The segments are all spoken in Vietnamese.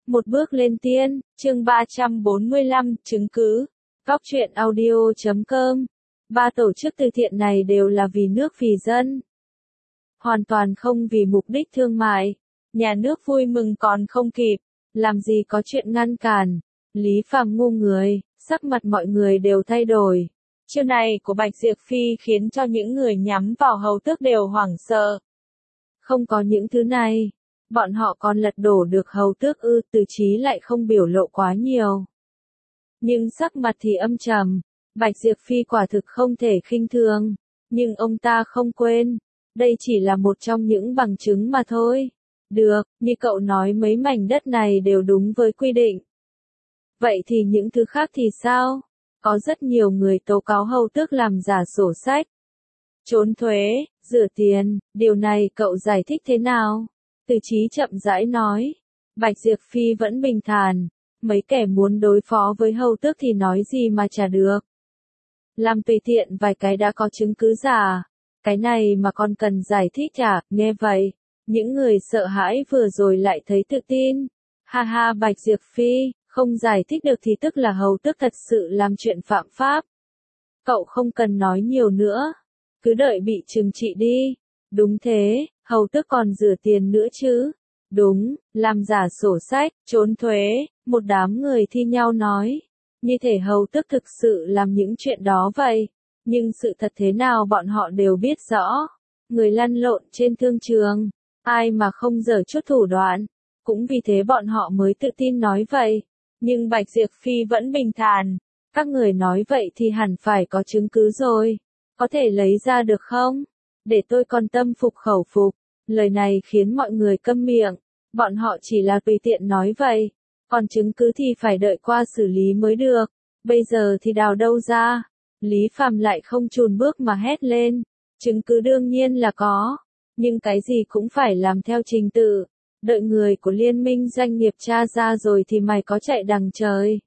Một bước lên tiên, chương 345, chứng cứ. Góc truyện audio.com. Ba tổ chức từ thiện này đều là vì nước vì dân. Hoàn toàn không vì mục đích thương mại. Nhà nước vui mừng còn không kịp, làm gì có chuyện ngăn cản. Lý Phàm ngu người, sắc mặt mọi người đều thay đổi. Chiêu này của Bạch Diệp Phi khiến cho những người nhắm vào Hầu Tước đều hoảng sợ. Không có những thứ này, bọn họ còn lật đổ được Hầu Tước ư? Từ Chí lại không biểu lộ quá nhiều. Nhưng sắc mặt thì âm trầm, Bạch Diệp Phi quả thực không thể khinh thường, nhưng ông ta không quên, đây chỉ là một trong những bằng chứng mà thôi. Được, như cậu nói mấy mảnh đất này đều đúng với quy định. Vậy thì những thứ khác thì sao? Có rất nhiều người tố cáo Hầu Tước làm giả sổ sách, trốn thuế, rửa tiền, điều này cậu giải thích thế nào? Từ Chí chậm rãi nói. Bạch Diệp Phi vẫn bình thản, mấy kẻ muốn đối phó với Hầu Tước thì nói gì mà chả được. Làm tùy tiện vài cái đã có chứng cứ giả, cái này mà còn cần giải thích à? Nghe vậy, những người sợ hãi vừa rồi lại thấy tự tin. Ha ha, Bạch Diệp Phi, không giải thích được thì tức là Hầu Tước thật sự làm chuyện phạm pháp. Cậu không cần nói nhiều nữa, cứ đợi bị trừng trị đi. Đúng thế, Hầu Tước còn rửa tiền nữa chứ. Đúng, làm giả sổ sách, trốn thuế, một đám người thi nhau nói. Như thể Hầu Tước thực sự làm những chuyện đó vậy. Nhưng sự thật thế nào bọn họ đều biết rõ. Người lăn lộn trên thương trường, ai mà không giở chút thủ đoạn. Cũng vì thế bọn họ mới tự tin nói vậy. Nhưng Bạch Diệp Phi vẫn bình thản. Các người nói vậy thì hẳn phải có chứng cứ rồi. Có thể lấy ra được không? Để tôi còn tâm phục khẩu phục. Lời này khiến mọi người câm miệng. Bọn họ chỉ là tùy tiện nói vậy. Còn chứng cứ thì phải đợi qua xử lý mới được. Bây giờ thì đào đâu ra? Lý Phàm lại không chùn bước mà hét lên. Chứng cứ đương nhiên là có. Nhưng cái gì cũng phải làm theo trình tự. Đợi người của liên minh doanh nghiệp tra ra rồi thì mày có chạy đằng trời.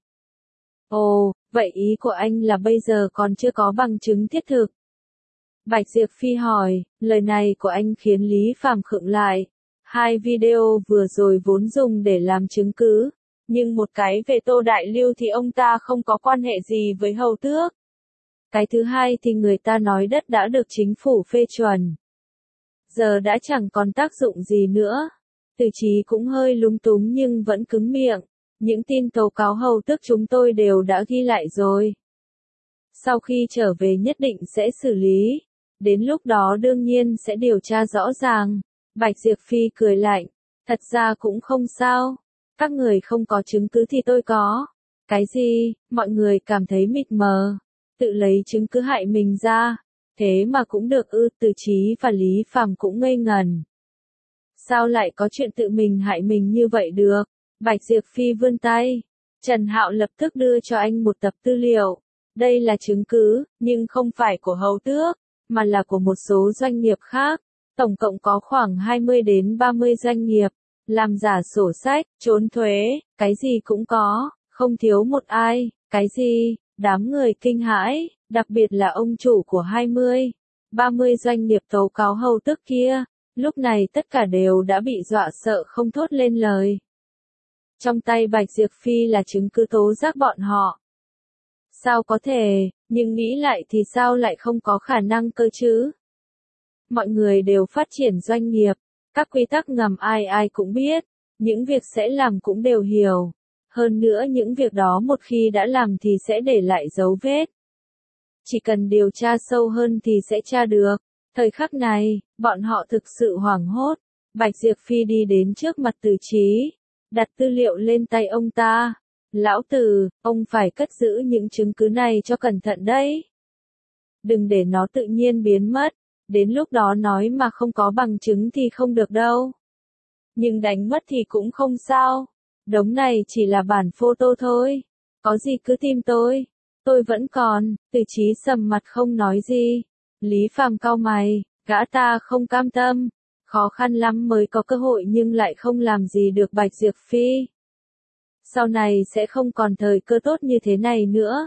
Ồ, vậy ý của anh là bây giờ còn chưa có bằng chứng thiết thực. Bạch Diệp Phi hỏi, lời này của anh khiến Lý Phàm khựng lại. Hai video vừa rồi vốn dùng để làm chứng cứ, nhưng một cái về Tô Đại Lưu thì ông ta không có quan hệ gì với Hầu Tước. Cái thứ hai thì người ta nói đất đã được chính phủ phê chuẩn. Giờ đã chẳng còn tác dụng gì nữa. Từ Chí cũng hơi lúng túng nhưng vẫn cứng miệng. Những tin tố cáo Hầu Tước chúng tôi đều đã ghi lại rồi. Sau khi trở về nhất định sẽ xử lý. Đến lúc đó đương nhiên sẽ điều tra rõ ràng. Bạch Diệp Phi cười lạnh. Thật ra cũng không sao. Các người không có chứng cứ thì tôi có. Cái gì? Mọi người cảm thấy mịt mờ. Tự lấy chứng cứ hại mình ra. Thế mà cũng được ư? Từ Chí và Lý Phàm cũng ngây ngẩn. Sao lại có chuyện tự mình hại mình như vậy được? Bạch Diệp Phi vươn tay. Trần Hạo lập tức đưa cho anh một tập tư liệu. Đây là chứng cứ, nhưng không phải của Hầu Tước, mà là của một số doanh nghiệp khác. Tổng cộng có khoảng 20 đến 30 doanh nghiệp. Làm giả sổ sách, trốn thuế, cái gì cũng có, không thiếu một ai. Cái gì? Đám người kinh hãi, đặc biệt là ông chủ của 20, 30 doanh nghiệp tố cáo Hầu Tước kia. Lúc này tất cả đều đã bị dọa sợ không thốt lên lời. Trong tay Bạch Diệp Phi là chứng cứ tố giác bọn họ. Sao có thể, nhưng nghĩ lại thì sao lại không có khả năng cơ chứ? Mọi người đều phát triển doanh nghiệp, các quy tắc ngầm ai ai cũng biết, những việc sẽ làm cũng đều hiểu. Hơn nữa những việc đó một khi đã làm thì sẽ để lại dấu vết. Chỉ cần điều tra sâu hơn thì sẽ tra được. Thời khắc này, bọn họ thực sự hoảng hốt. Bạch Diệp Phi đi đến trước mặt Từ Chí, đặt tư liệu lên tay ông ta. Lão Từ, ông phải cất giữ những chứng cứ này cho cẩn thận đấy. Đừng để nó tự nhiên biến mất. Đến lúc đó nói mà không có bằng chứng thì không được đâu. Nhưng đánh mất thì cũng không sao. Đống này chỉ là bản photo thôi. Có gì cứ tìm tôi vẫn còn. Từ Chí sầm mặt không nói gì. Lý Phàm cau mày, gã ta không cam tâm. Khó khăn lắm mới có cơ hội nhưng lại không làm gì được Bạch Diệp Phi. Sau này sẽ không còn thời cơ tốt như thế này nữa.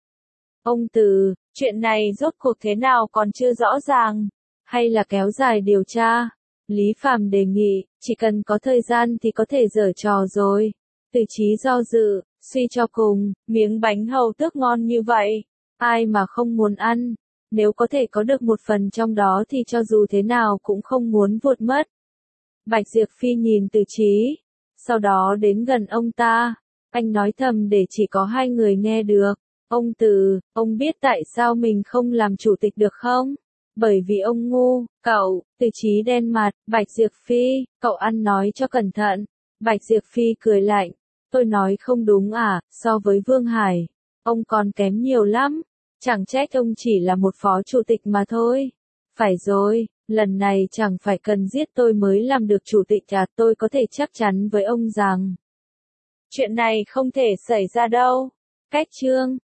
Ông Từ, chuyện này rốt cuộc thế nào còn chưa rõ ràng, hay là kéo dài điều tra? Lý Phàm đề nghị, chỉ cần có thời gian thì có thể giở trò rồi. Từ Chí do dự, suy cho cùng, miếng bánh hầu tước ngon như vậy, ai mà không muốn ăn, nếu có thể có được một phần trong đó thì cho dù thế nào cũng không muốn vụt mất. Bạch Diệp Phi nhìn Từ Chí, sau đó đến gần ông ta, anh nói thầm để chỉ có hai người nghe được. Ông Từ, ông biết tại sao mình không làm chủ tịch được không? Bởi vì ông ngu, cậu. Từ Chí đen mặt, Bạch Diệp Phi, cậu ăn nói cho cẩn thận. Bạch Diệp Phi cười lạnh, tôi nói không đúng à, so với Vương Hải, ông còn kém nhiều lắm, chẳng trách ông chỉ là một phó chủ tịch mà thôi. Phải rồi, lần này chẳng phải cần giết tôi mới làm được chủ tịch à, tôi có thể chắc chắn với ông rằng chuyện này không thể xảy ra đâu. Cách chương